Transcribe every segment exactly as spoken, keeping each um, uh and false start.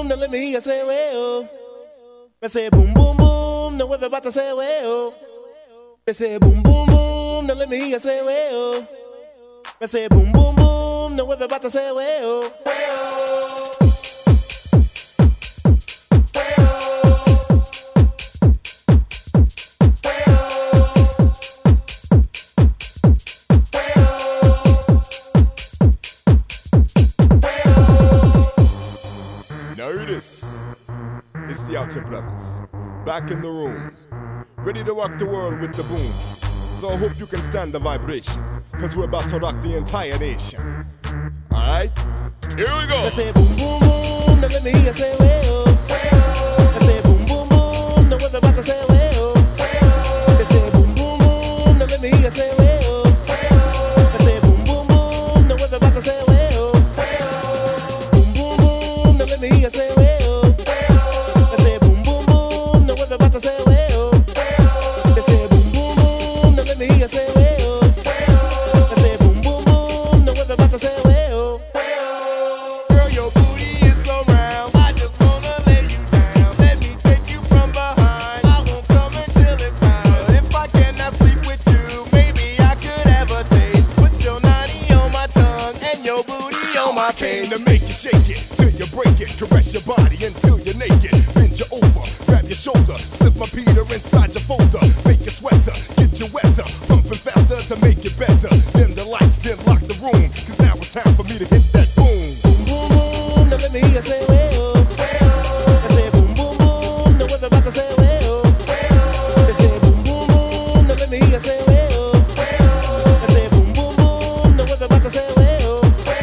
boom, now let me hear you say well. I say boom, boom, boom, now everybody say well. I say boom, boom, boom, now let me hear you say well. I say boom, boom, boom, now everybody say well. Notice, it's the Outer Brothers, back in the room, ready to rock the world with the boom. So I hope you can stand the vibration, cause we're about to rock the entire nation. Alright, here we go. I say boom, boom, boom, now let me hear you say well. I say boom, boom, boom, now everybody say well. I say boom, boom, boom, now let me hear you say well. I say boom, boom, boom, now everybody say well. Boom, boom, boom, now let me hear you say well. I say boom, boom, boom, now everybody say well. I say boom, boom, boom, now let me hear you say well. I say boom, boom, boom, now everybody say well. Girl, your booty is so round, I just wanna lay you down. Let me take you from behind, I won't come until it's time. If I cannot sleep with you, maybe I could have a taste. Put your nanny on my tongue and your booty on my face. To make you shake it, till you break it. Caress your body until you're naked. Bend you over, grab your shoulder, slip my Peter inside your folder. Make you sweater, get you wetter, pumping faster to make it better. Dim the lights, then lock the room, cause now it's time for me to hit that boom. Boom, boom, boom, now let me hear you say well. I say boom, boom, boom, now everybody say well. I say boom, boom, boom, now let me hear you say well. I say boom, boom, boom, now everybody say well.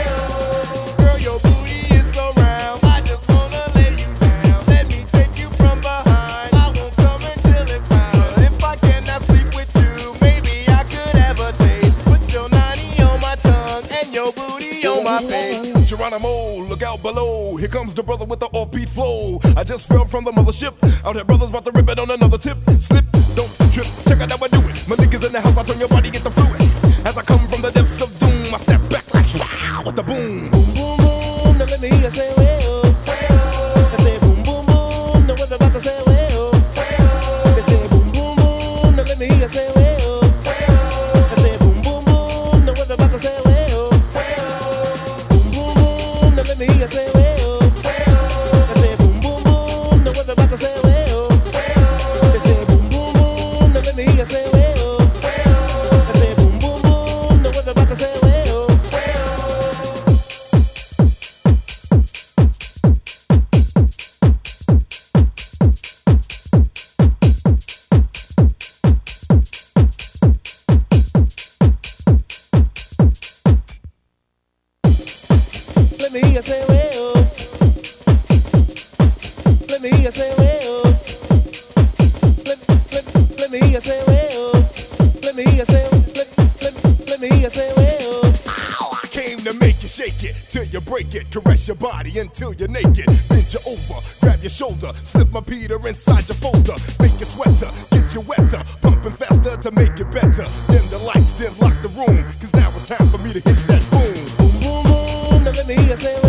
Girl, your booty is so round, I just wanna lay you down. Let me take you from behind, I won't come until it's time. If I cannot sleep with you, maybe I could have a taste. Put your nanny on my tongue and your booty on my face. Geronimo, look out below. Here comes the brother with the offbeat flow. I just fell from the mothership. Out here, brothers about to rip it on another tip. Slip, don't trip. Check out how I do it. My niggas in the house, I turn your body, get the fluid. As I come from the depths of doom, I step back like wow with the boom. Boom, boom, boom, now let me hear you say well. I say boom, boom, boom, now everybody say well. I say boom, boom, boom, now let me hear you say well. I say boom, boom, boom, now everybody say well. Boom, boom, boom, now let me hear you say well. I say boom, boom, boom, now everybody say well. I say boom, boom, boom, now let me hear you say well. I say boom, boom, boom, now everybody say well. Let me hear you say well. Let me hear you say well. Let, let, let me hear you say well. Let me hear you say let, let, let me hear you say well. Ow, I came to make you shake it, till you break it. Caress your body until you're naked. Bend you over, grab your shoulder, slip my Peter inside your folder. Make you sweater, get you wetter, pumping faster to make it better. Dim the lights, then lock the room, cause now it's time for me to hit that boom. Boom, boom, boom, now let me hear you say well.